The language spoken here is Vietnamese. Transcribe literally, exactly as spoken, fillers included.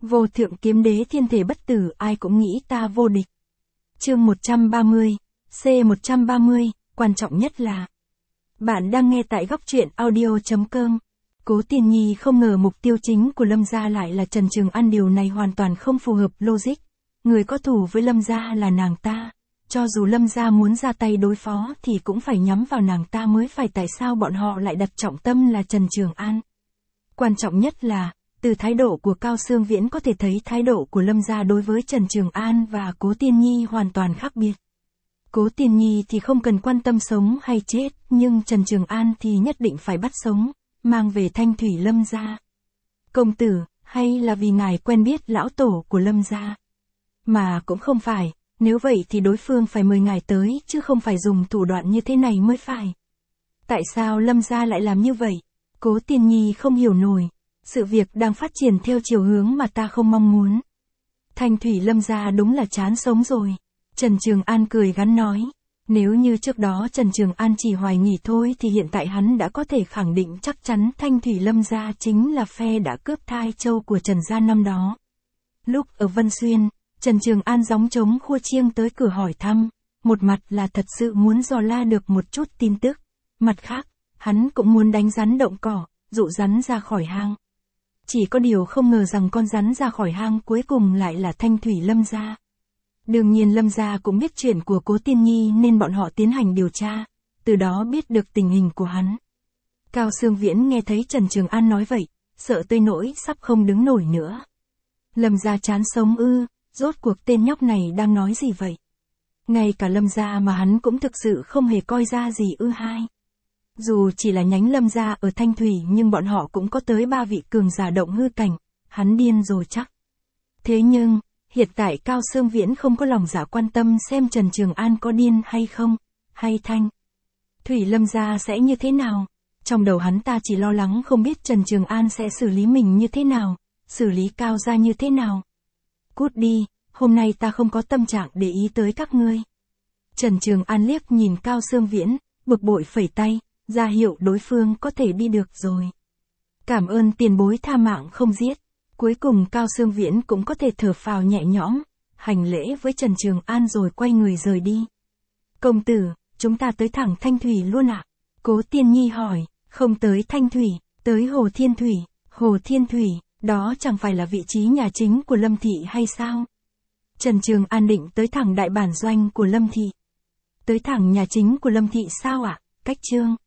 Vô thượng kiếm đế thiên thể bất tử, ai cũng nghĩ ta vô địch. Chương một trăm ba mươi, C một trăm ba mươi, quan trọng nhất là. Bạn đang nghe tại góc truyện audio chấm com. Cố Tiên Nhi không ngờ mục tiêu chính của Lâm gia lại là Trần Trường An, điều này hoàn toàn không phù hợp logic. Người có thù với Lâm gia là nàng ta. Cho dù Lâm gia muốn ra tay đối phó thì cũng phải nhắm vào nàng ta mới phải, tại sao bọn họ lại đặt trọng tâm là Trần Trường An? Quan trọng nhất là, từ thái độ của Cao Xương Viễn có thể thấy thái độ của Lâm gia đối với Trần Trường An và Cố Tiên Nhi hoàn toàn khác biệt. Cố Tiên Nhi thì không cần quan tâm sống hay chết, nhưng Trần Trường An thì nhất định phải bắt sống, mang về Thanh Thủy Lâm gia. Công tử, hay là vì ngài quen biết lão tổ của Lâm gia? Mà cũng không phải, nếu vậy thì đối phương phải mời ngài tới, chứ không phải dùng thủ đoạn như thế này mới phải. Tại sao Lâm gia lại làm như vậy? Cố Tiên Nhi không hiểu nổi. Sự việc đang phát triển theo chiều hướng mà ta không mong muốn. Thanh Thủy Lâm gia đúng là chán sống rồi. Trần Trường An cười gắn nói. Nếu như trước đó Trần Trường An chỉ hoài nghi thôi thì hiện tại hắn đã có thể khẳng định chắc chắn Thanh Thủy Lâm gia chính là phe đã cướp thai châu của Trần gia năm đó. Lúc ở Vân Xuyên, Trần Trường An gióng trống khua chiêng tới cửa hỏi thăm. Một mặt là thật sự muốn dò la được một chút tin tức. Mặt khác, hắn cũng muốn đánh rắn động cỏ, dụ rắn ra khỏi hang. Chỉ có điều không ngờ rằng con rắn ra khỏi hang cuối cùng lại là Thanh Thủy Lâm gia. Đương nhiên Lâm gia cũng biết chuyện của Cố Tiên Nhi nên bọn họ tiến hành điều tra, từ đó biết được tình hình của hắn. Cao Xương Viễn nghe thấy Trần Trường An nói vậy, sợ tới nỗi sắp không đứng nổi nữa. Lâm gia chán sống ư, rốt cuộc tên nhóc này đang nói gì vậy? Ngay cả Lâm gia mà hắn cũng thực sự không hề coi ra gì ư hai. Dù chỉ là nhánh Lâm gia ở Thanh Thủy nhưng bọn họ cũng có tới ba vị cường giả động hư cảnh, hắn điên rồi chắc. Thế nhưng, hiện tại Cao Xương Viễn không có lòng dạ quan tâm xem Trần Trường An có điên hay không, hay Thanh Thủy Lâm gia sẽ như thế nào. Trong đầu hắn ta chỉ lo lắng không biết Trần Trường An sẽ xử lý mình như thế nào, xử lý Cao gia như thế nào. Cút đi, hôm nay ta không có tâm trạng để ý tới các ngươi. Trần Trường An liếc nhìn Cao Xương Viễn, bực bội phẩy tay, ra hiệu đối phương có thể đi được rồi. Cảm ơn tiền bối tha mạng không giết. Cuối cùng Cao Xương Viễn cũng có thể thở phào nhẹ nhõm, hành lễ với Trần Trường An rồi quay người rời đi. Công tử, chúng ta tới thẳng Thanh Thủy luôn ạ? Cố Tiên Nhi hỏi. Không tới Thanh Thủy, tới Hồ Thiên Thủy. Hồ Thiên Thủy, đó chẳng phải là vị trí nhà chính của Lâm thị hay sao? Trần Trường An định tới thẳng đại bản doanh của Lâm thị. Tới thẳng nhà chính của Lâm thị sao ạ? Cách chương